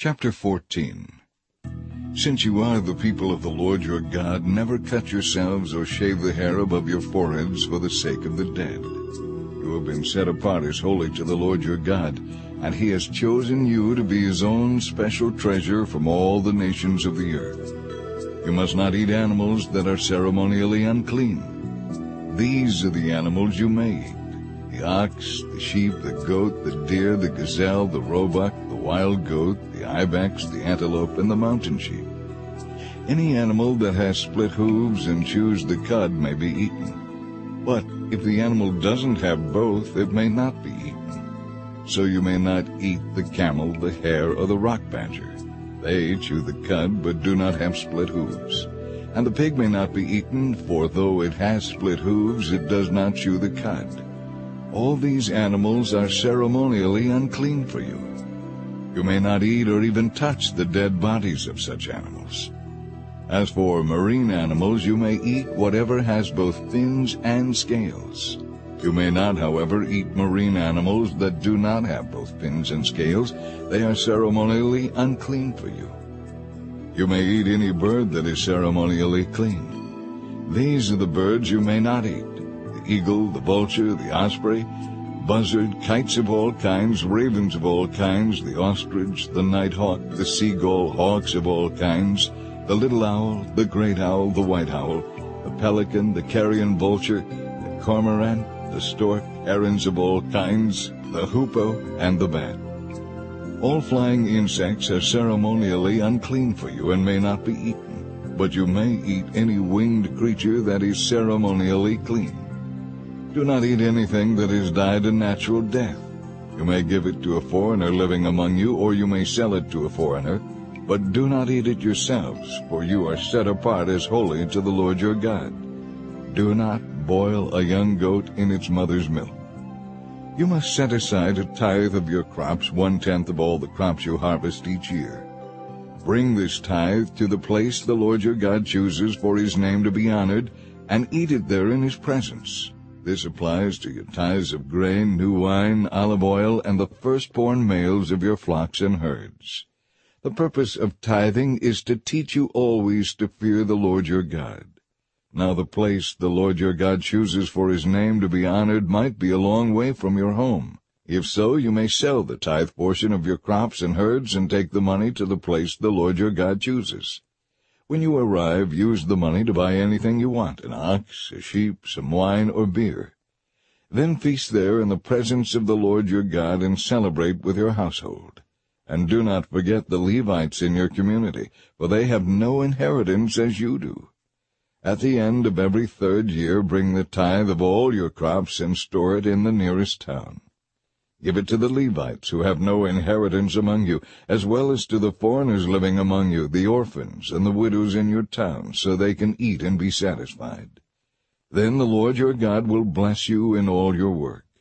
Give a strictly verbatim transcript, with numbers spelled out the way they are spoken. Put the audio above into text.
Chapter fourteen. Since you are the people of the Lord your God, never cut yourselves or shave the hair above your foreheads for the sake of the dead. You have been set apart as holy to the Lord your God, and he has chosen you to be his own special treasure from all the nations of the earth. You must not eat animals that are ceremonially unclean. These are the animals you may eat: the ox, the sheep, the goat, the deer, the gazelle, the roebuck, the wild goat, the ibex, the antelope, and the mountain sheep. Any animal that has split hooves and chews the cud may be eaten. But if the animal doesn't have both, it may not be eaten. So you may not eat the camel, the hare, or the rock badger. They chew the cud, but do not have split hooves. And the pig may not be eaten, for though it has split hooves, it does not chew the cud. All these animals are ceremonially unclean for you. You may not eat or even touch the dead bodies of such animals. As for marine animals, you may eat whatever has both fins and scales. You may not, however, eat marine animals that do not have both fins and scales. They are ceremonially unclean for you. You may eat any bird that is ceremonially clean. These are the birds you may not eat: the eagle, the vulture, the osprey, buzzard, kites of all kinds, ravens of all kinds, the ostrich, the nighthawk, the seagull, hawks of all kinds, the little owl, the great owl, the white owl, the pelican, the carrion vulture, the cormorant, the stork, herons of all kinds, the hoopoe, and the bat. All flying insects are ceremonially unclean for you and may not be eaten, but you may eat any winged creature that is ceremonially clean. Do not eat anything that has died a natural death. You may give it to a foreigner living among you, or you may sell it to a foreigner, but do not eat it yourselves, for you are set apart as holy to the Lord your God. Do not boil a young goat in its mother's milk. You must set aside a tithe of your crops, one-tenth of all the crops you harvest each year. Bring this tithe to the place the Lord your God chooses for his name to be honored, and eat it there in his presence. This applies to your tithes of grain, new wine, olive oil, and the firstborn males of your flocks and herds. The purpose of tithing is to teach you always to fear the Lord your God. Now the place the Lord your God chooses for his name to be honored might be a long way from your home. If so, you may sell the tithe portion of your crops and herds and take the money to the place the Lord your God chooses. When you arrive, use the money to buy anything you want: an ox, a sheep, some wine, or beer. Then feast there in the presence of the Lord your God and celebrate with your household. And do not forget the Levites in your community, for they have no inheritance as you do. At the end of every third year, bring the tithe of all your crops and store it in the nearest town. Give it to the Levites, who have no inheritance among you, as well as to the foreigners living among you, the orphans and the widows in your town, so they can eat and be satisfied. Then the Lord your God will bless you in all your work.